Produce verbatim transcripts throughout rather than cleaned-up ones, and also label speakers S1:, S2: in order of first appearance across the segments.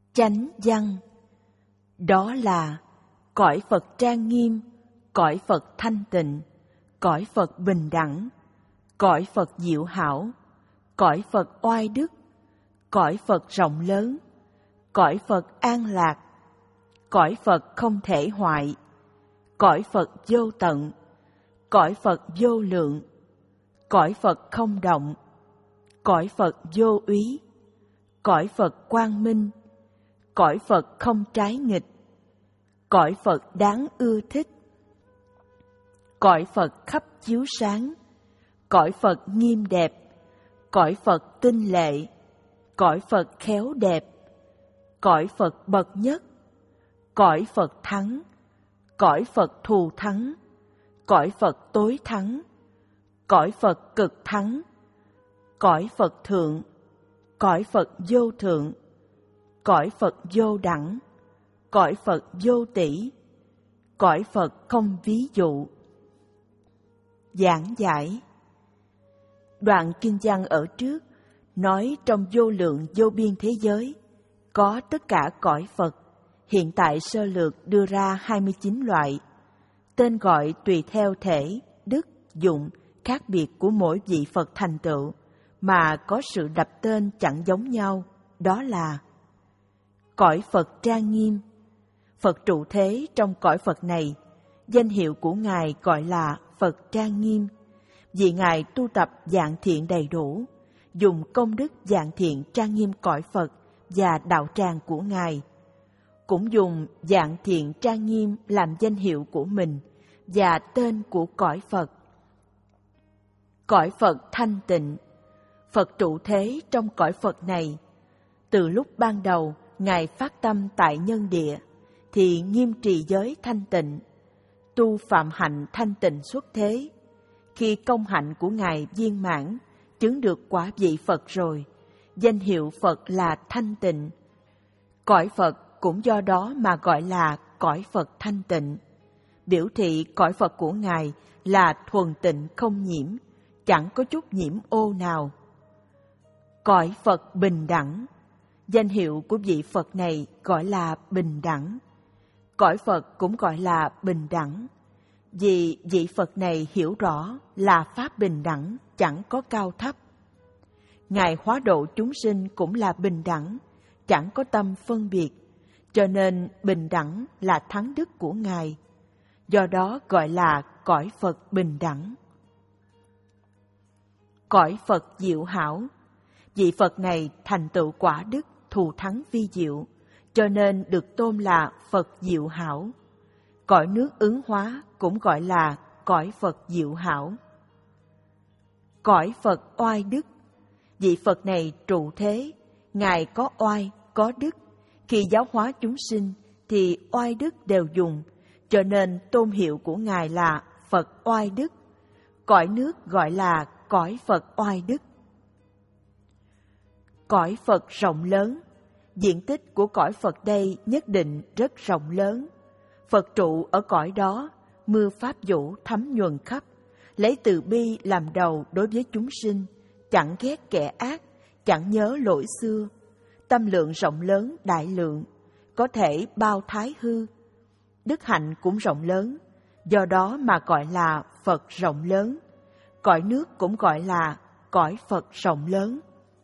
S1: Chánh văn, đó là cõi Phật trang nghiêm, cõi Phật thanh tịnh, cõi Phật bình đẳng, cõi Phật diệu hảo, cõi Phật oai đức, cõi Phật rộng lớn, cõi Phật an lạc, cõi Phật không thể hoại, cõi Phật vô tận, cõi Phật vô lượng, cõi Phật không động, cõi Phật vô úy, cõi Phật quang minh, cõi Phật không trái nghịch, cõi Phật đáng ưa thích, cõi Phật khắp chiếu sáng, cõi Phật nghiêm đẹp, cõi Phật tinh lệ, cõi Phật khéo đẹp, cõi Phật bậc nhất, cõi Phật thắng, cõi Phật thù thắng, cõi Phật tối thắng, cõi Phật cực thắng, cõi Phật thượng, cõi Phật vô thượng, cõi Phật vô đẳng, cõi Phật vô tỷ, cõi Phật không ví dụ. Giảng giải. Đoạn kinh văn ở trước nói trong vô lượng vô biên thế giới có tất cả cõi Phật, hiện tại sơ lược đưa ra hai mươi chín loại, tên gọi tùy theo thể, đức, dụng khác biệt của mỗi vị Phật thành tựu mà có sự đặt tên chẳng giống nhau, đó là cõi Phật trang nghiêm. Phật trụ thế trong cõi Phật này, danh hiệu của Ngài gọi là Phật trang nghiêm, vì Ngài tu tập dạng thiện đầy đủ, dùng công đức dạng thiện trang nghiêm cõi Phật và đạo tràng của Ngài, cũng dùng dạng thiện trang nghiêm làm danh hiệu của mình và tên của cõi Phật. Cõi Phật thanh tịnh, Phật trụ thế trong cõi Phật này. Từ lúc ban đầu Ngài phát tâm tại nhân địa thì nghiêm trì giới thanh tịnh, tu phạm hạnh thanh tịnh xuất thế. Khi công hạnh của Ngài viên mãn, chứng được quả vị Phật rồi, danh hiệu Phật là thanh tịnh. Cõi Phật cũng do đó mà gọi là cõi Phật thanh tịnh, biểu thị cõi Phật của Ngài là thuần tịnh không nhiễm, chẳng có chút nhiễm ô nào. Cõi Phật bình đẳng, danh hiệu của vị Phật này gọi là bình đẳng. Cõi Phật cũng gọi là bình đẳng, vì vị Phật này hiểu rõ là pháp bình đẳng, chẳng có cao thấp. Ngài hóa độ chúng sinh cũng là bình đẳng, chẳng có tâm phân biệt, cho nên bình đẳng là thắng đức của Ngài. Do đó gọi là cõi Phật bình đẳng. Cõi Phật diệu hảo, vị Phật này thành tựu quả đức thù thắng vi diệu, cho nên được tôn là Phật diệu hảo. Cõi nước ứng hóa cũng gọi là cõi Phật diệu hảo. Cõi Phật oai đức, vị Phật này trụ thế, Ngài có oai, có đức. Khi giáo hóa chúng sinh thì oai đức đều dùng, cho nên tôn hiệu của Ngài là Phật oai đức. Cõi nước gọi là cõi Phật oai đức. Cõi Phật rộng lớn, diện tích của cõi Phật đây nhất định rất rộng lớn. Phật trụ ở cõi đó, mưa pháp vũ thấm nhuần khắp, lấy từ bi làm đầu đối với chúng sinh, chẳng ghét kẻ ác, chẳng nhớ lỗi xưa. Tâm lượng rộng lớn đại lượng, có thể bao thái hư. Đức hạnh cũng rộng lớn, do đó mà gọi là Phật rộng lớn. Cõi nước cũng gọi là cõi Phật rộng lớn.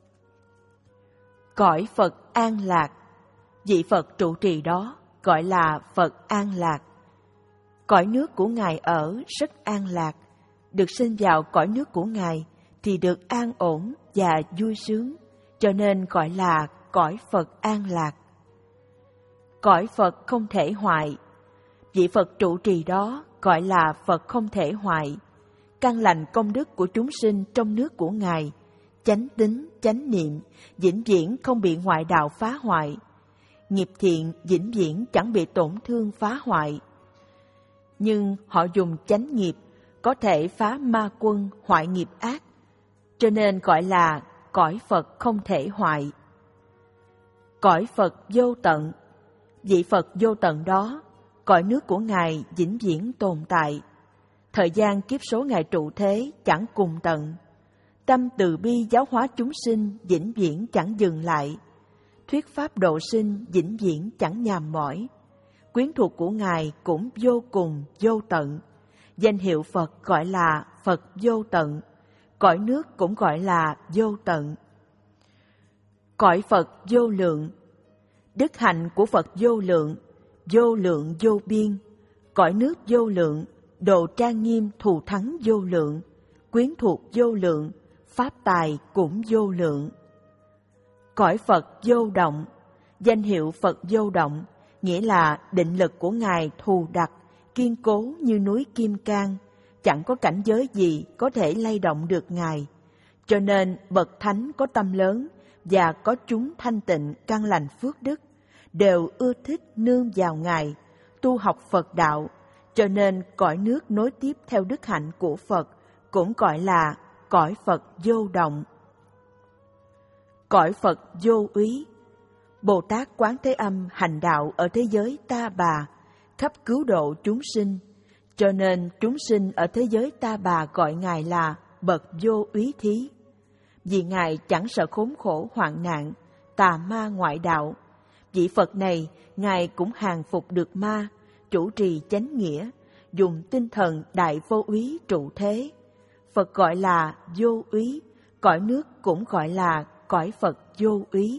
S1: Cõi Phật an lạc, vị Phật trụ trì đó gọi là Phật an lạc. Cõi nước của Ngài ở rất an lạc, được sinh vào cõi nước của Ngài thì được an ổn và vui sướng, cho nên gọi là cõi Phật an lạc. Cõi Phật không thể hoại, vị Phật trụ trì đó gọi là Phật không thể hoại. Căn lành công đức của chúng sinh trong nước của Ngài, chánh tín, chánh niệm, vĩnh viễn không bị ngoại đạo phá hoại. Nghiệp thiện vĩnh viễn chẳng bị tổn thương phá hoại. Nhưng họ dùng chánh nghiệp có thể phá ma quân hoại nghiệp ác, cho nên gọi là cõi Phật không thể hoại. Cõi Phật vô tận, vị Phật vô tận đó, cõi nước của Ngài vĩnh viễn tồn tại. Thời gian kiếp số Ngài trụ thế chẳng cùng tận. Tâm từ bi giáo hóa chúng sinh vĩnh viễn chẳng dừng lại. thuyết pháp độ sinh vĩnh viễn chẳng nhàm mỏi. Quyến thuộc của Ngài cũng vô cùng vô tận. Danh hiệu Phật gọi là Phật vô tận, cõi nước cũng gọi là vô tận. Cõi Phật vô lượng, đức hạnh của Phật vô lượng, vô lượng vô biên, cõi nước vô lượng, độ trang nghiêm thù thắng vô lượng, quyến thuộc vô lượng, pháp tài cũng vô lượng. Cõi Phật vô động, danh hiệu Phật vô động, nghĩa là định lực của Ngài thù đặc, kiên cố như núi Kim Cang, chẳng có cảnh giới gì có thể lay động được Ngài. Cho nên bậc thánh có tâm lớn và có chúng thanh tịnh căn lành phước đức, đều ưa thích nương vào Ngài, tu học Phật đạo, cho nên cõi nước nối tiếp theo đức hạnh của Phật cũng gọi là cõi Phật vô động. Cõi Phật vô úy, Bồ Tát Quán Thế Âm hành đạo ở thế giới Ta Bà, khắp cứu độ chúng sinh, cho nên chúng sinh ở thế giới Ta Bà gọi Ngài là bậc vô úy thí. Vì Ngài chẳng sợ khốn khổ hoạn nạn, tà ma ngoại đạo. Vị Phật này, Ngài cũng hàng phục được ma, chủ trì chánh nghĩa, dùng tinh thần đại vô úy trụ thế. Phật gọi là vô úy, cõi nước cũng gọi là cõi Phật vô úy.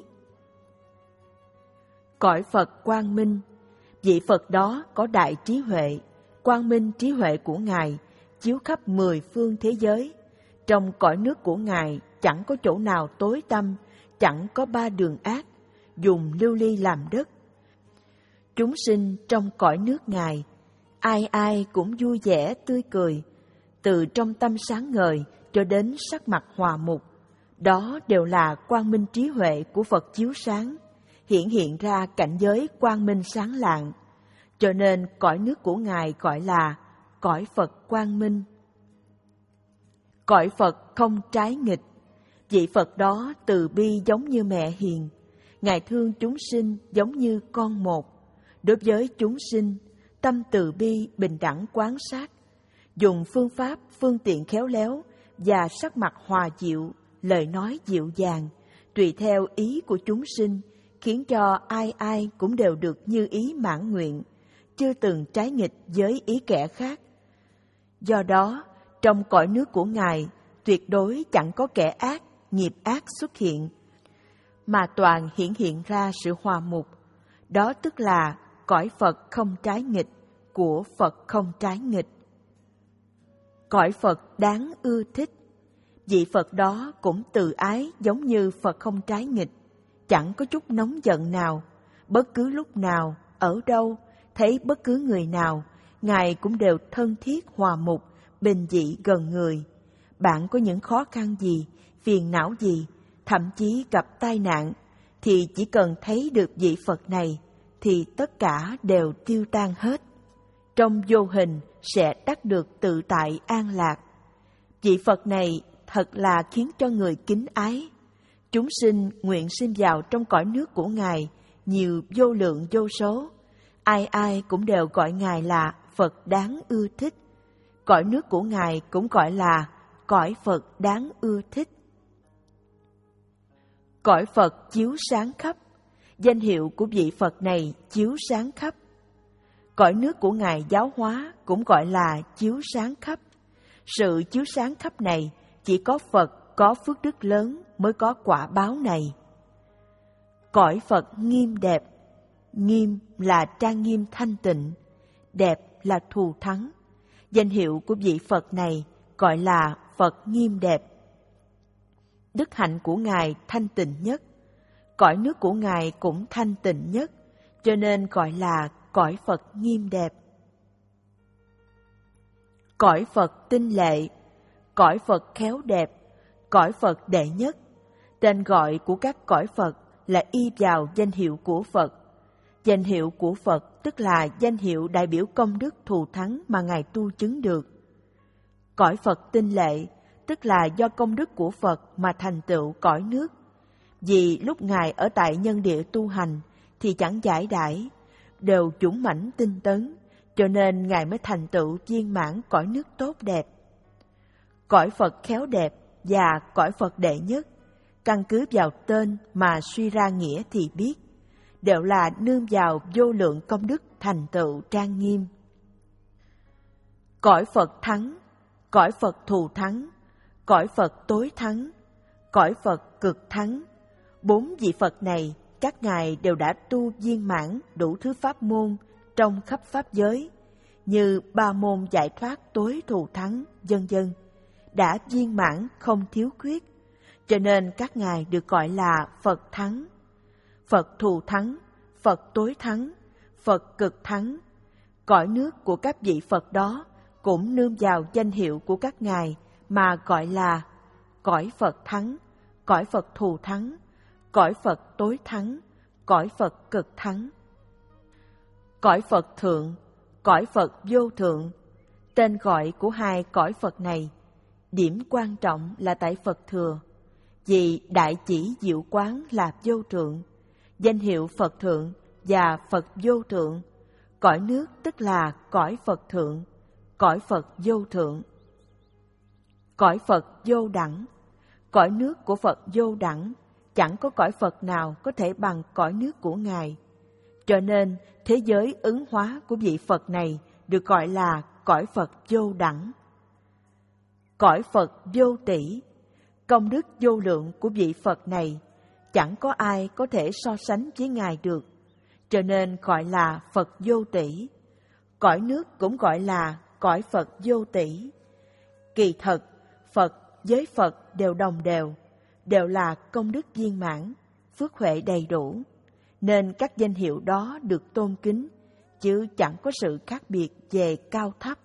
S1: Cõi Phật quang minh, vị Phật đó có đại trí huệ, quang minh trí huệ của Ngài chiếu khắp mười phương thế giới. Trong cõi nước của Ngài chẳng có chỗ nào tối tăm, chẳng có ba đường ác, dùng lưu ly làm đất. Chúng sinh trong cõi nước Ngài, ai ai cũng vui vẻ tươi cười, từ trong tâm sáng ngời cho đến sắc mặt hòa mục. Đó đều là quang minh trí huệ của Phật chiếu sáng, hiện hiện ra cảnh giới quang minh sáng lạng. Cho nên cõi nước của Ngài gọi là cõi Phật quang minh. Cõi Phật không trái nghịch, vị Phật đó từ bi giống như mẹ hiền. Ngài thương chúng sinh giống như con một. Đối với chúng sinh, tâm từ bi bình đẳng quán sát, dùng phương pháp phương tiện khéo léo và sắc mặt hòa dịu, lời nói dịu dàng, tùy theo ý của chúng sinh, khiến cho ai ai cũng đều được như ý mãn nguyện, chưa từng trái nghịch với ý kẻ khác. Do đó, trong cõi nước của Ngài, tuyệt đối chẳng có kẻ ác, nghiệp ác xuất hiện, mà toàn hiện hiện ra sự hòa mục. Đó tức là cõi Phật không trái nghịch, của Phật không trái nghịch. Cõi Phật đáng ưa thích, vị Phật đó cũng từ ái giống như Phật không trái nghịch, chẳng có chút nóng giận nào. Bất cứ lúc nào, ở đâu, thấy bất cứ người nào, Ngài cũng đều thân thiết hòa mục, bình dị gần người. Bạn có những khó khăn gì, phiền não gì, thậm chí gặp tai nạn, thì chỉ cần thấy được vị Phật này, thì tất cả đều tiêu tan hết. Trong vô hình sẽ đắc được tự tại an lạc. Vị Phật này thật là khiến cho người kính ái. Chúng sinh nguyện sinh vào trong cõi nước của Ngài nhiều vô lượng vô số. Ai ai cũng đều gọi Ngài là Phật đáng ưa thích. Cõi nước của Ngài cũng gọi là cõi Phật đáng ưa thích. Cõi Phật chiếu sáng khắp, danh hiệu của vị Phật này chiếu sáng khắp. Cõi nước của Ngài giáo hóa cũng gọi là chiếu sáng khắp. Sự chiếu sáng khắp này chỉ có Phật có phước đức lớn mới có quả báo này. Cõi Phật nghiêm đẹp, nghiêm là trang nghiêm thanh tịnh, đẹp là thù thắng. Danh hiệu của vị Phật này gọi là Phật nghiêm đẹp. Đức hạnh của Ngài thanh tịnh nhất, cõi nước của Ngài cũng thanh tịnh nhất, cho nên gọi là cõi Phật nghiêm đẹp. Cõi Phật tinh lệ, cõi Phật khéo đẹp, cõi Phật đệ nhất. Tên gọi của các cõi Phật là y vào danh hiệu của Phật. Danh hiệu của Phật tức là danh hiệu đại biểu công đức thù thắng mà Ngài tu chứng được. Cõi Phật tinh lệ tức là do công đức của Phật mà thành tựu cõi nước. Vì lúc Ngài ở tại nhân địa tu hành thì chẳng giải đãi, đều dũng mãnh tinh tấn, cho nên Ngài mới thành tựu viên mãn cõi nước tốt đẹp. Cõi Phật khéo đẹp và cõi Phật đệ nhất, căn cứ vào tên mà suy ra nghĩa thì biết, đều là nương vào vô lượng công đức thành tựu trang nghiêm. Cõi Phật thắng, cõi Phật thù thắng, cõi Phật tối thắng, cõi Phật cực thắng. Bốn vị Phật này, các ngài đều đã tu viên mãn đủ thứ pháp môn trong khắp pháp giới, như ba môn giải thoát tối thù thắng, vân vân, đã viên mãn không thiếu khuyết, cho nên các ngài được gọi là Phật thắng. Phật thù thắng, Phật tối thắng, Phật cực thắng. Cõi nước của các vị Phật đó cũng nương vào danh hiệu của các ngài mà gọi là cõi Phật thắng, cõi Phật thù thắng, cõi Phật tối thắng, cõi Phật cực thắng. Cõi Phật thượng, cõi Phật vô thượng. Tên gọi của hai cõi Phật này, điểm quan trọng là tại Phật thừa, vì đại chỉ diệu quán là vô thượng, danh hiệu Phật thượng và Phật vô thượng. Cõi nước tức là cõi Phật thượng, cõi Phật vô thượng. Cõi Phật vô đẳng, cõi nước của Phật vô đẳng, chẳng có cõi Phật nào có thể bằng cõi nước của Ngài. Cho nên thế giới ứng hóa của vị Phật này được gọi là cõi Phật vô đẳng. Cõi Phật vô tỷ, công đức vô lượng của vị Phật này chẳng có ai có thể so sánh với Ngài được, cho nên gọi là Phật vô tỷ. Cõi nước cũng gọi là cõi Phật vô tỷ. Kỳ thật, Phật với Phật đều đồng đều, đều là công đức viên mãn, phước huệ đầy đủ, nên các danh hiệu đó được tôn kính, chứ chẳng có sự khác biệt về cao thấp.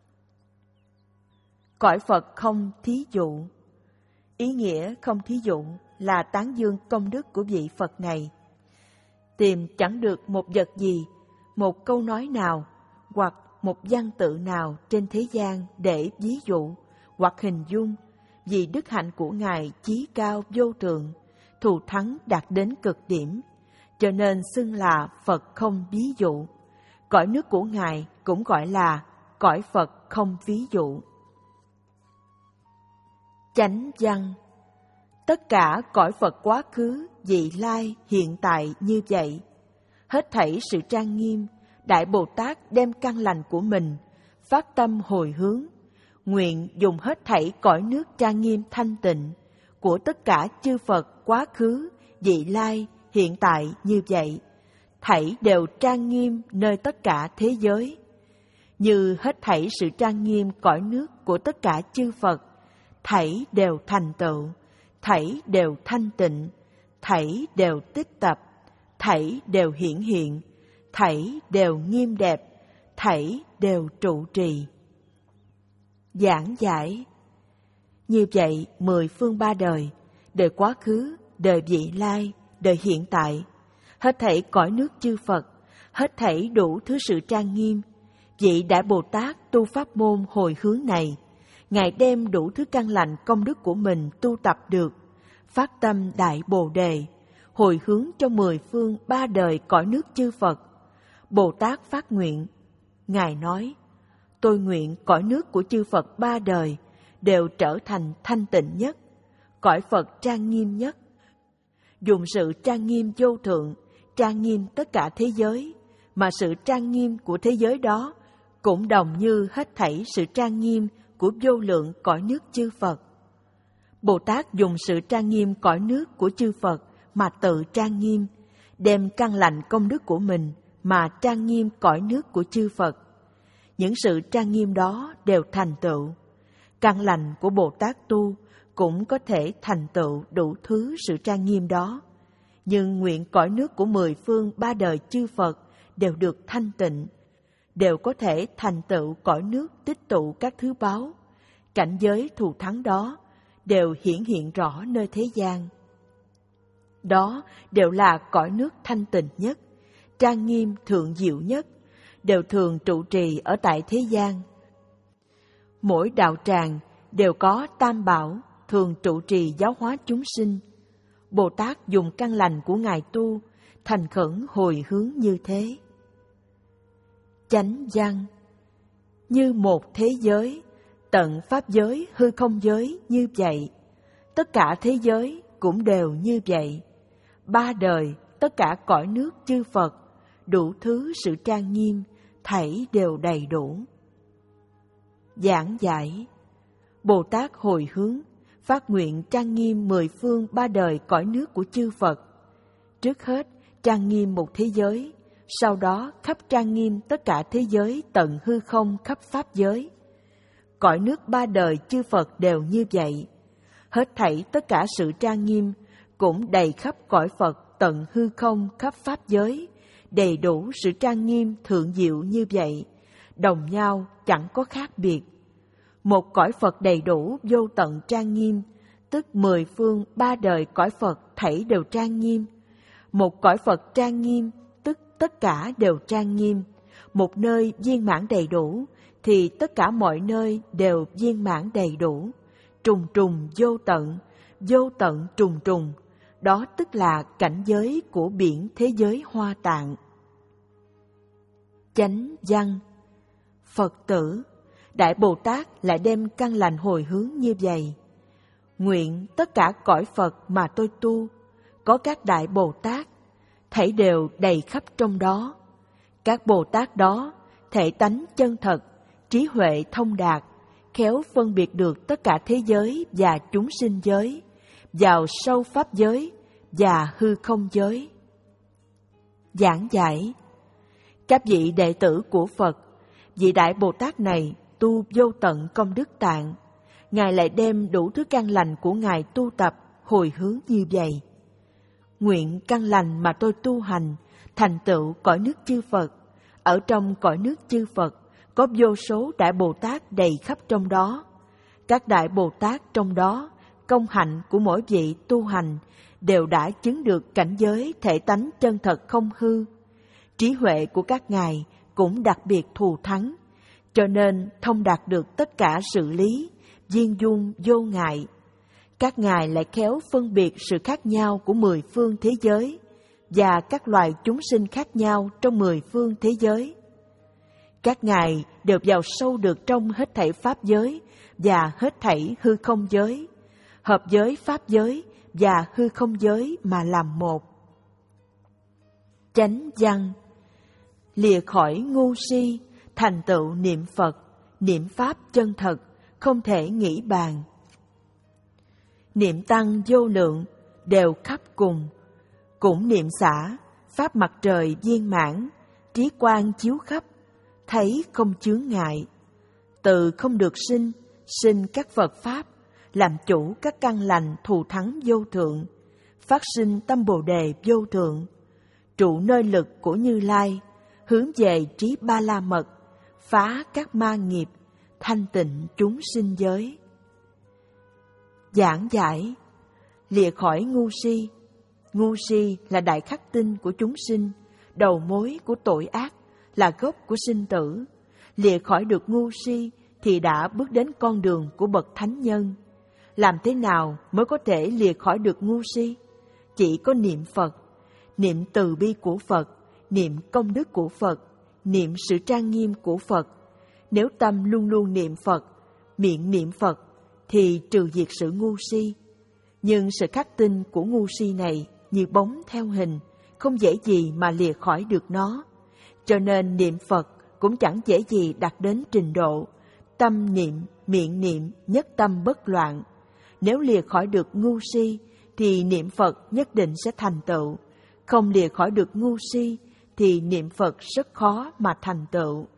S1: Cõi Phật không thí dụ. Ý nghĩa không thí dụ là tán dương công đức của vị Phật này. Tìm chẳng được một vật gì, một câu nói nào, hoặc một văn tự nào trên thế gian để ví dụ, hoặc hình dung, vì đức hạnh của Ngài chí cao vô thượng, thù thắng đạt đến cực điểm, cho nên xưng là Phật không ví dụ. Cõi nước của Ngài cũng gọi là cõi Phật không ví dụ. Chánh văn. Tất cả cõi Phật quá khứ, vị lai, hiện tại như vậy. Hết thảy sự trang nghiêm, Đại Bồ Tát đem căn lành của mình, phát tâm hồi hướng, nguyện dùng hết thảy cõi nước trang nghiêm thanh tịnh của tất cả chư Phật quá khứ, vị lai, hiện tại như vậy, thảy đều trang nghiêm nơi tất cả thế giới. Như hết thảy sự trang nghiêm cõi nước của tất cả chư Phật, thảy đều thành tựu, thảy đều thanh tịnh, thảy đều tích tập, thảy đều hiển hiện, thảy đều nghiêm đẹp, thảy đều trụ trì. Giảng giải. Như vậy, mười phương ba đời, đời quá khứ, đời vị lai, đời hiện tại, hết thảy cõi nước chư Phật, hết thảy đủ thứ sự trang nghiêm, vị Đại Bồ Tát tu pháp môn hồi hướng này, Ngài đem đủ thứ căn lành công đức của mình tu tập được, phát tâm Đại Bồ Đề, hồi hướng cho mười phương ba đời cõi nước chư Phật. Bồ Tát phát nguyện, Ngài nói, tôi nguyện cõi nước của chư Phật ba đời đều trở thành thanh tịnh nhất, cõi Phật trang nghiêm nhất. Dùng sự trang nghiêm vô thượng, trang nghiêm tất cả thế giới, mà sự trang nghiêm của thế giới đó cũng đồng như hết thảy sự trang nghiêm của vô lượng cõi nước chư Phật. Bồ Tát dùng sự trang nghiêm cõi nước của chư Phật mà tự trang nghiêm, đem căn lành công đức của mình mà trang nghiêm cõi nước của chư Phật. Những sự trang nghiêm đó đều thành tựu. Căn lành của Bồ Tát tu cũng có thể thành tựu đủ thứ sự trang nghiêm đó. Nhưng nguyện cõi nước của mười phương ba đời chư Phật đều được thanh tịnh, đều có thể thành tựu cõi nước tích tụ các thứ báu. Cảnh giới thù thắng đó đều hiển hiện rõ nơi thế gian. Đó đều là cõi nước thanh tịnh nhất, trang nghiêm thượng diệu nhất, đều thường trụ trì ở tại thế gian. Mỗi đạo tràng đều có tam bảo thường trụ trì giáo hóa chúng sinh. Bồ Tát dùng căn lành của Ngài tu, thành khẩn hồi hướng như thế. Chánh văn. Như một thế giới, tận pháp giới hư không giới như vậy, tất cả thế giới cũng đều như vậy. Ba đời, tất cả cõi nước chư Phật, đủ thứ sự trang nghiêm, thảy đều đầy đủ. Giảng giải. Bồ Tát hồi hướng, phát nguyện trang nghiêm mười phương ba đời cõi nước của chư Phật. Trước hết, trang nghiêm một thế giới, sau đó khắp trang nghiêm tất cả thế giới tận hư không khắp pháp giới. Cõi nước ba đời chư Phật đều như vậy. Hết thảy tất cả sự trang nghiêm cũng đầy khắp cõi Phật tận hư không khắp pháp giới, đầy đủ sự trang nghiêm thượng diệu như vậy, đồng nhau chẳng có khác biệt. Một cõi Phật đầy đủ vô tận trang nghiêm, tức mười phương ba đời cõi Phật thảy đều trang nghiêm. Một cõi Phật trang nghiêm, tức tất cả đều trang nghiêm. Một nơi viên mãn đầy đủ, thì tất cả mọi nơi đều viên mãn đầy đủ. Trùng trùng vô tận, vô tận trùng trùng, đó tức là cảnh giới của biển thế giới Hoa Tạng. Chánh văn. Phật tử, Đại Bồ Tát lại đem căn lành hồi hướng như vậy. Nguyện tất cả cõi Phật mà tôi tu, có các Đại Bồ Tát, thảy đều đầy khắp trong đó. Các Bồ Tát đó, thể tánh chân thật, trí huệ thông đạt, khéo phân biệt được tất cả thế giới và chúng sinh giới, vào sâu pháp giới và hư không giới. Giảng giải. Các vị đệ tử của Phật, vị Đại Bồ Tát này tu vô tận công đức tạng, Ngài lại đem đủ thứ căn lành của Ngài tu tập hồi hướng như vậy. Nguyện căn lành mà tôi tu hành, thành tựu cõi nước chư Phật. Ở trong cõi nước chư Phật, có vô số Đại Bồ Tát đầy khắp trong đó. Các Đại Bồ Tát trong đó, công hạnh của mỗi vị tu hành đều đã chứng được cảnh giới thể tánh chân thật không hư. Trí huệ của các Ngài cũng đặc biệt thù thắng, cho nên thông đạt được tất cả sự lý, viên dung vô ngại. Các Ngài lại khéo phân biệt sự khác nhau của mười phương thế giới và các loài chúng sinh khác nhau trong mười phương thế giới. Các Ngài đều vào sâu được trong hết thảy pháp giới và hết thảy hư không giới, hợp giới pháp giới và hư không giới mà làm một. Chánh văn. Lìa khỏi ngu si, thành tựu niệm Phật, niệm Pháp chân thật, không thể nghĩ bàn. Niệm Tăng vô lượng, đều khắp cùng, cũng niệm xả, Pháp mặt trời viên mãn, trí quang chiếu khắp, thấy không chướng ngại. Từ không được sinh, sinh các Phật Pháp, làm chủ các căn lành thù thắng vô thượng, phát sinh tâm Bồ Đề vô thượng, trụ nơi lực của Như Lai, hướng về trí Ba La Mật, phá các ma nghiệp, thanh tịnh chúng sinh giới. Giảng giải. Lìa khỏi ngu si. Ngu si là đại khắc tinh của chúng sinh, đầu mối của tội ác, là gốc của sinh tử. Lìa khỏi được ngu si thì đã bước đến con đường của bậc thánh nhân. Làm thế nào mới có thể lìa khỏi được ngu si? Chỉ có niệm Phật, niệm từ bi của Phật, niệm công đức của Phật, niệm sự trang nghiêm của Phật. Nếu tâm luôn luôn niệm Phật, miệng niệm Phật, thì trừ diệt sự ngu si. Nhưng sự khắc tinh của ngu si này như bóng theo hình, không dễ gì mà lìa khỏi được nó. Cho nên niệm Phật cũng chẳng dễ gì đạt đến trình độ tâm niệm, miệng niệm, nhất tâm bất loạn. Nếu lìa khỏi được ngu si, thì niệm Phật nhất định sẽ thành tựu. Không lìa khỏi được ngu si, thì niệm Phật rất khó mà thành tựu.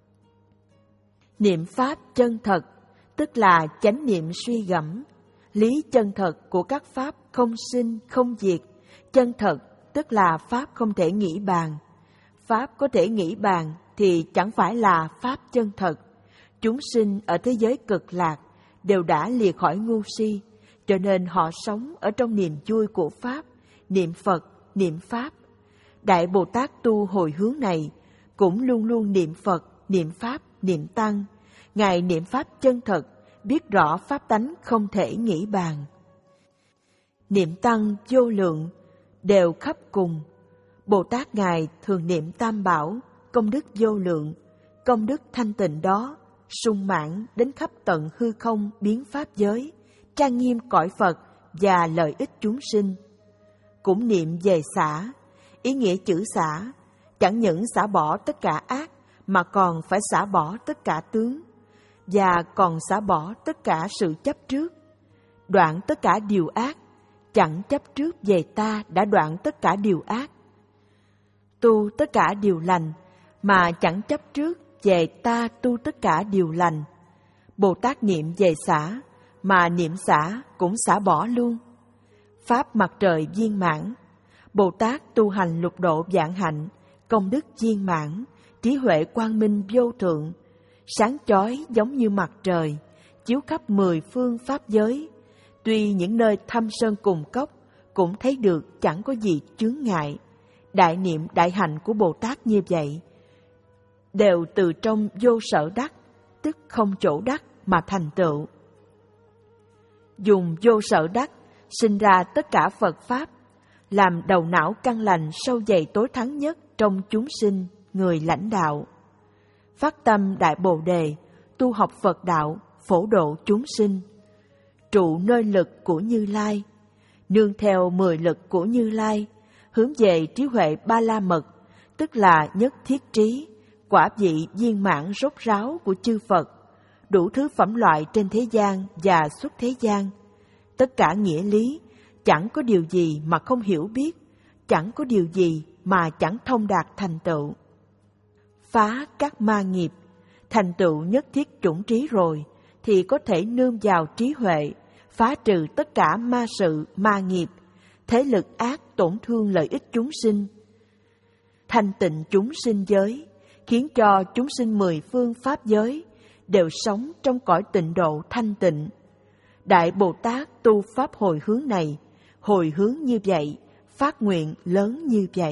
S1: Niệm Pháp chân thật, tức là chánh niệm suy gẫm. Lý chân thật của các Pháp không sinh, không diệt. Chân thật, tức là Pháp không thể nghĩ bàn. Pháp có thể nghĩ bàn thì chẳng phải là Pháp chân thật. Chúng sinh ở thế giới cực lạc đều đã lìa khỏi ngu si, cho nên họ sống ở trong niềm vui của Pháp, niệm Phật, niệm Pháp. Đại Bồ Tát tu hồi hướng này cũng luôn luôn niệm Phật, niệm Pháp, niệm Tăng. Ngài niệm Pháp chân thật, biết rõ Pháp tánh không thể nghĩ bàn. Niệm Tăng vô lượng, đều khắp cùng. Bồ Tát Ngài thường niệm Tam Bảo, công đức vô lượng, công đức thanh tịnh đó, sung mãn đến khắp tận hư không biến Pháp giới, trang nghiêm cõi Phật và lợi ích chúng sinh. Cũng niệm về xả, ý nghĩa chữ xả, chẳng những xả bỏ tất cả ác mà còn phải xả bỏ tất cả tướng, và còn xả bỏ tất cả sự chấp trước, đoạn tất cả điều ác, chẳng chấp trước về ta đã đoạn tất cả điều ác. Tu tất cả điều lành mà chẳng chấp trước về ta tu tất cả điều lành. Bồ Tát niệm về xả mà niệm xả cũng xả bỏ luôn. Pháp mặt trời viên mãn, Bồ Tát tu hành lục độ vạn hạnh, công đức viên mãn, trí huệ quang minh vô thượng, sáng chói giống như mặt trời, chiếu khắp mười phương pháp giới. Tuy những nơi thâm sơn cùng cốc cũng thấy được chẳng có gì chướng ngại. Đại niệm đại hạnh của Bồ Tát như vậy đều từ trong vô sở đắc, tức không chỗ đắc mà thành tựu. Dùng vô sở đắc sinh ra tất cả Phật Pháp, làm đầu não căn lành sâu dày tối thắng nhất trong chúng sinh, người lãnh đạo. Phát tâm Đại Bồ Đề, tu học Phật đạo, phổ độ chúng sinh. Trụ nơi lực của Như Lai, nương theo mười lực của Như Lai, hướng về trí huệ ba la mật, tức là nhất thiết trí, quả vị viên mãn rốt ráo của chư Phật, đủ thứ phẩm loại trên thế gian và xuất thế gian. Tất cả nghĩa lý, chẳng có điều gì mà không hiểu biết, chẳng có điều gì mà chẳng thông đạt thành tựu. Phá các ma nghiệp, thành tựu nhất thiết chủng trí rồi, thì có thể nương vào trí huệ, phá trừ tất cả ma sự, ma nghiệp, thế lực ác tổn thương lợi ích chúng sinh. Thanh tịnh chúng sinh giới, khiến cho chúng sinh mười phương pháp giới đều sống trong cõi tịnh độ thanh tịnh. Đại Bồ Tát tu pháp hồi hướng này, hồi hướng như vậy, phát nguyện lớn như vậy.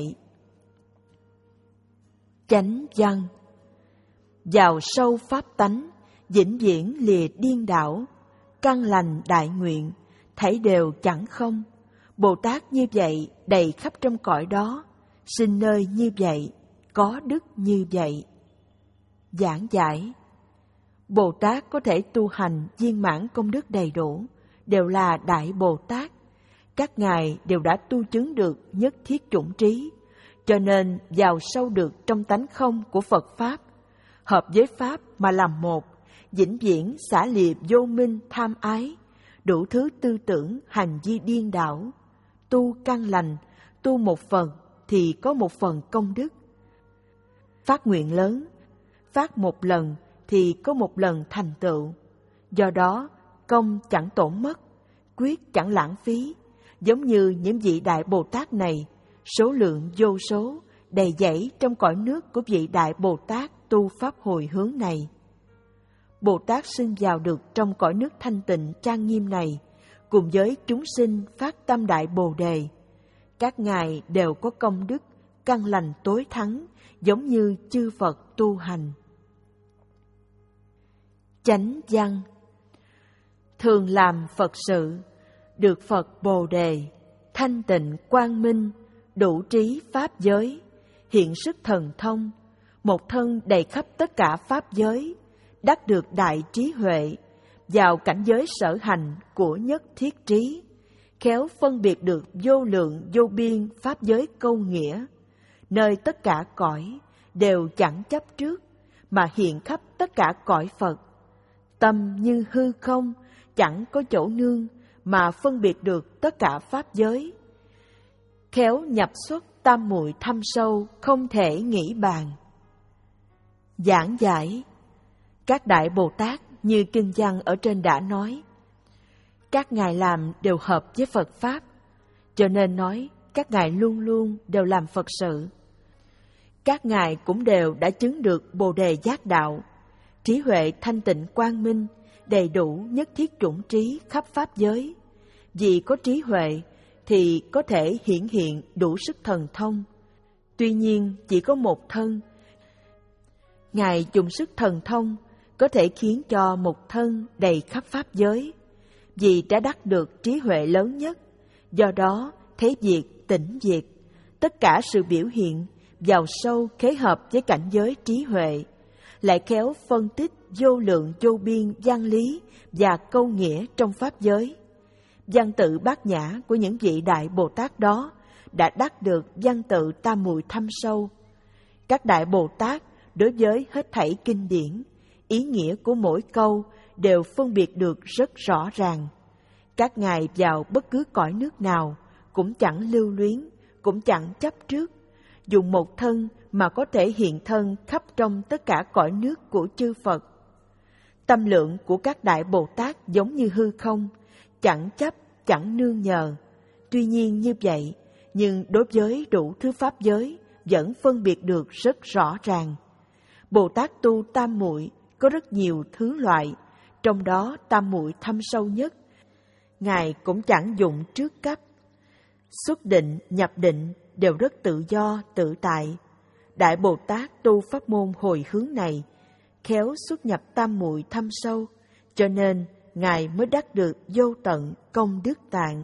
S1: Chánh văn. Vào sâu pháp tánh, vĩnh viễn lìa điên đảo, căn lành đại nguyện, thảy đều chẳng không. Bồ Tát như vậy đầy khắp trong cõi đó, sinh nơi như vậy, có đức như vậy. Giảng giải. Bồ Tát có thể tu hành viên mãn công đức đầy đủ, đều là Đại Bồ Tát. Các ngài đều đã tu chứng được nhất thiết chủng trí, cho nên vào sâu được trong tánh không của Phật Pháp, hợp với Pháp mà làm một, vĩnh viễn xả lìa vô minh tham ái, đủ thứ tư tưởng hành vi điên đảo. Tu căn lành, tu một phần thì có một phần công đức. Phát nguyện lớn, phát một lần thì có một lần thành tựu. Do đó, công chẳng tổn mất, quyết chẳng lãng phí. Giống như những vị Đại Bồ Tát này, số lượng vô số, đầy dẫy trong cõi nước của vị Đại Bồ Tát tu pháp hồi hướng này. Bồ Tát sinh vào được trong cõi nước thanh tịnh trang nghiêm này, cùng với chúng sinh phát tâm Đại Bồ Đề. Các ngài đều có công đức, căn lành tối thắng, giống như chư Phật tu hành. Chánh văn. Thường làm Phật sự, được Phật Bồ Đề, thanh tịnh quang minh, đủ trí pháp giới, hiện sức thần thông, một thân đầy khắp tất cả pháp giới, đắc được đại trí huệ, vào cảnh giới sở hành của nhất thiết trí, khéo phân biệt được vô lượng vô biên pháp giới câu nghĩa, nơi tất cả cõi đều chẳng chấp trước, mà hiện khắp tất cả cõi Phật. Tâm như hư không, chẳng có chỗ nương, mà phân biệt được tất cả pháp giới. Khéo nhập xuất tam muội thâm sâu, không thể nghĩ bàn. Giảng giải. Các Đại Bồ Tát như kinh văn ở trên đã nói, các ngài làm đều hợp với Phật Pháp, cho nên nói các ngài luôn luôn đều làm Phật sự. Các ngài cũng đều đã chứng được Bồ Đề giác đạo, trí huệ thanh tịnh quang minh, đầy đủ nhất thiết chủng trí khắp pháp giới. Vì có trí huệ thì có thể hiển hiện đủ sức thần thông. Tuy nhiên chỉ có một thân. Ngài dùng sức thần thông có thể khiến cho một thân đầy khắp pháp giới, vì đã đắc được trí huệ lớn nhất. Do đó thấy diệt, tỉnh diệt, tất cả sự biểu hiện vào sâu khế hợp với cảnh giới trí huệ, lại khéo phân tích vô lượng vô biên văn lý và câu nghĩa trong pháp giới. Văn tự bát nhã của những vị Đại Bồ Tát đó đã đắc được văn tự tam muội thâm sâu. Các Đại Bồ Tát đối với hết thảy kinh điển, ý nghĩa của mỗi câu đều phân biệt được rất rõ ràng. Các ngài vào bất cứ cõi nước nào cũng chẳng lưu luyến, cũng chẳng chấp trước, dùng một thân mà có thể hiện thân khắp trong tất cả cõi nước của chư Phật. Tâm lượng của các Đại Bồ Tát giống như hư không, chẳng chấp, chẳng nương nhờ. Tuy nhiên như vậy, nhưng đối với đủ thứ pháp giới vẫn phân biệt được rất rõ ràng. Bồ Tát tu tam muội có rất nhiều thứ loại, trong đó tam muội thâm sâu nhất. Ngài cũng chẳng dụng trước cấp. Xuất định, nhập định đều rất tự do, tự tại. Đại Bồ Tát tu pháp môn hồi hướng này, khéo xuất nhập tam muội thâm sâu, cho nên Ngài mới đắc được vô tận công đức tạng.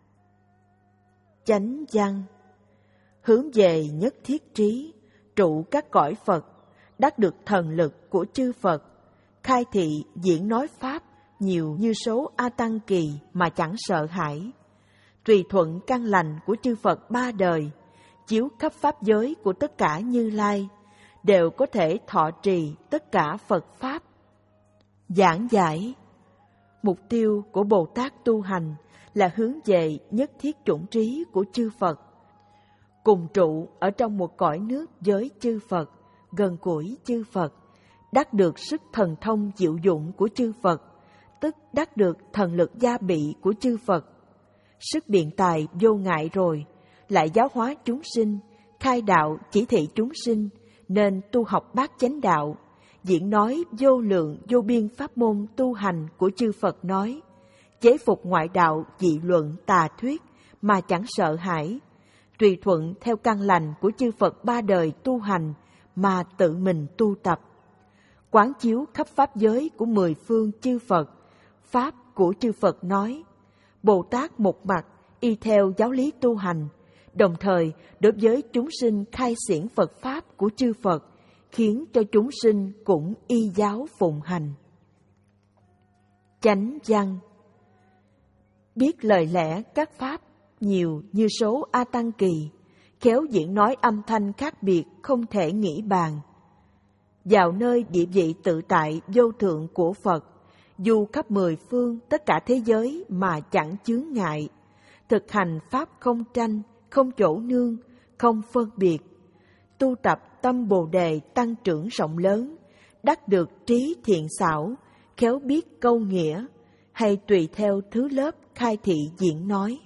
S1: Chánh văn: hướng về nhất thiết trí, trụ các cõi Phật, đắc được thần lực của chư Phật, khai thị diễn nói pháp nhiều như số A Tăng kỳ mà chẳng sợ hãi. Tùy thuận căn lành của chư Phật ba đời, chiếu khắp pháp giới của tất cả Như Lai, đều có thể thọ trì tất cả Phật Pháp. Giảng giải: mục tiêu của Bồ Tát tu hành là hướng về nhất thiết chủng trí của chư Phật, cùng trụ ở trong một cõi nước với chư Phật, gần gũi chư Phật, đắc được sức thần thông diệu dụng của chư Phật, tức đắc được thần lực gia bị của chư Phật. Sức biện tài vô ngại rồi, lại giáo hóa chúng sinh, khai đạo chỉ thị chúng sinh, nên tu học bát chánh đạo, diễn nói vô lượng vô biên pháp môn tu hành của chư Phật nói, chế phục ngoại đạo dị luận tà thuyết mà chẳng sợ hãi, tùy thuận theo căn lành của chư Phật ba đời tu hành mà tự mình tu tập. Quán chiếu khắp pháp giới của mười phương chư Phật, pháp của chư Phật nói, Bồ Tát một mặt y theo giáo lý tu hành, đồng thời đối với chúng sinh khai xiển Phật Pháp của chư Phật, khiến cho chúng sinh cũng y giáo phụng hành. Chánh văn: biết lời lẽ các Pháp nhiều như số A Tăng kỳ, khéo diễn nói âm thanh khác biệt không thể nghĩ bàn. Vào nơi địa vị tự tại vô thượng của Phật, dù khắp mười phương tất cả thế giới mà chẳng chướng ngại, thực hành Pháp không tranh, không chỗ nương, không phân biệt, tu tập tâm Bồ Đề tăng trưởng rộng lớn, đắc được trí thiện xảo, khéo biết câu nghĩa, hay tùy theo thứ lớp khai thị diễn nói.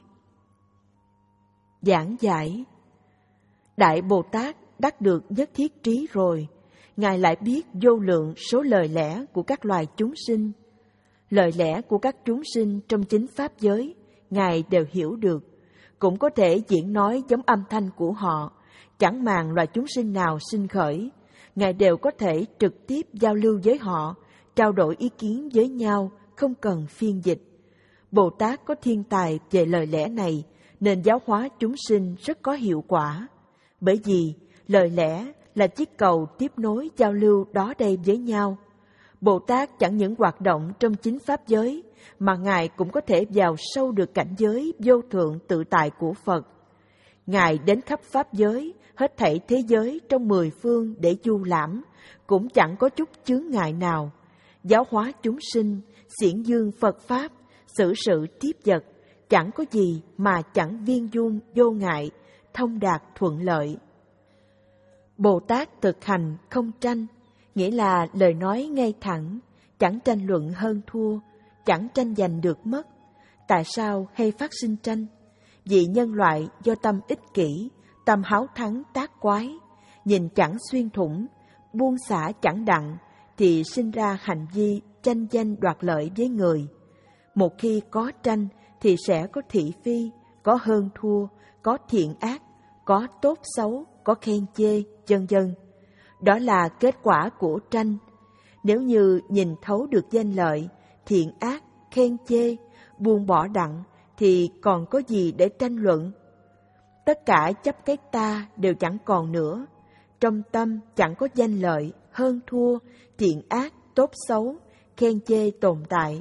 S1: Giảng giải: Đại Bồ Tát đắc được nhất thiết trí rồi, Ngài lại biết vô lượng số lời lẽ của các loài chúng sinh. Lời lẽ của các chúng sinh trong chính pháp giới, Ngài đều hiểu được, cũng có thể diễn nói giống âm thanh của họ, chẳng màng loài chúng sinh nào sinh khởi. Ngài đều có thể trực tiếp giao lưu với họ, trao đổi ý kiến với nhau, không cần phiên dịch. Bồ Tát có thiên tài về lời lẽ này, nên giáo hóa chúng sinh rất có hiệu quả. Bởi vì lời lẽ là chiếc cầu tiếp nối giao lưu đó đây với nhau. Bồ Tát chẳng những hoạt động trong chính pháp giới, mà Ngài cũng có thể vào sâu được cảnh giới vô thượng tự tại của Phật. Ngài đến khắp pháp giới, hết thảy thế giới trong mười phương để du lãm, cũng chẳng có chút chướng ngại nào. Giáo hóa chúng sinh, xiển dương Phật Pháp, xử sự tiếp vật, chẳng có gì mà chẳng viên dung vô ngại, thông đạt thuận lợi. Bồ Tát thực hành không tranh, nghĩa là lời nói ngay thẳng, chẳng tranh luận hơn thua, chẳng tranh giành được mất. Tại sao hay phát sinh tranh? Vì nhân loại do tâm ích kỷ, tâm háo thắng tác quái, nhìn chẳng xuyên thủng, buông xả chẳng đặng, thì sinh ra hành vi tranh danh đoạt lợi với người. Một khi có tranh thì sẽ có thị phi, có hơn thua, có thiện ác, có tốt xấu, có khen chê, vân vân. Đó là kết quả của tranh. Nếu như nhìn thấu được danh lợi, thiện ác, khen chê, buông bỏ đặng, thì còn có gì để tranh luận? Tất cả chấp cái ta đều chẳng còn nữa. Trong tâm chẳng có danh lợi, hơn thua, thiện ác, tốt xấu, khen chê tồn tại,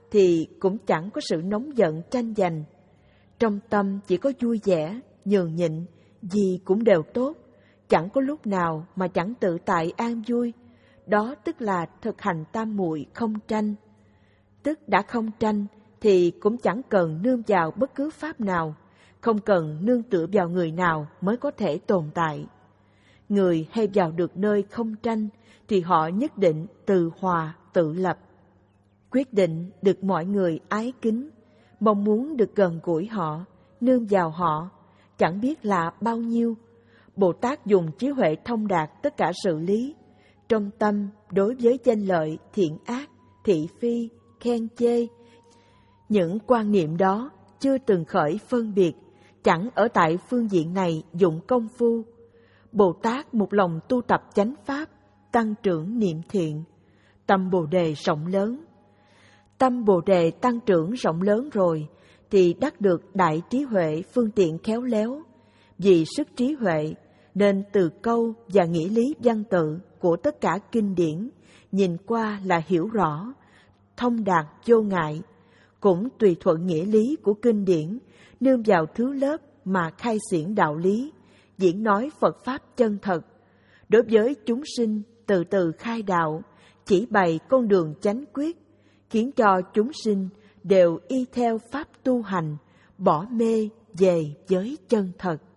S1: thì cũng chẳng có sự nóng giận tranh giành. Trong tâm chỉ có vui vẻ, nhường nhịn, gì cũng đều tốt, chẳng có lúc nào mà chẳng tự tại an vui. Đó tức là thực hành tam muội không tranh. Tức đã không tranh thì cũng chẳng cần nương vào bất cứ pháp nào, không cần nương tựa vào người nào mới có thể tồn tại. Người hay vào được nơi không tranh thì họ nhất định từ hòa tự lập, quyết định được mọi người ái kính, mong muốn được gần gũi họ, nương vào họ, chẳng biết là bao nhiêu. Bồ Tát dùng trí huệ thông đạt tất cả sự lý, trong tâm đối với danh lợi, thiện ác, thị phi, khen chê. Những quan niệm đó chưa từng khởi phân biệt, chẳng ở tại phương diện này dụng công phu. Bồ Tát một lòng tu tập chánh pháp, tăng trưởng niệm thiện, tâm Bồ Đề rộng lớn. Tâm Bồ Đề tăng trưởng rộng lớn rồi, thì đắc được đại trí huệ phương tiện khéo léo. Vì sức trí huệ, nên từ câu và nghĩa lý văn tự của tất cả kinh điển, nhìn qua là hiểu rõ, thông đạt vô ngại. Cũng tùy thuận nghĩa lý của kinh điển, nương vào thứ lớp mà khai xiển đạo lý, diễn nói Phật Pháp chân thật. Đối với chúng sinh từ từ khai đạo, chỉ bày con đường chánh quyết, khiến cho chúng sinh đều y theo Pháp tu hành, bỏ mê về giới chân thật.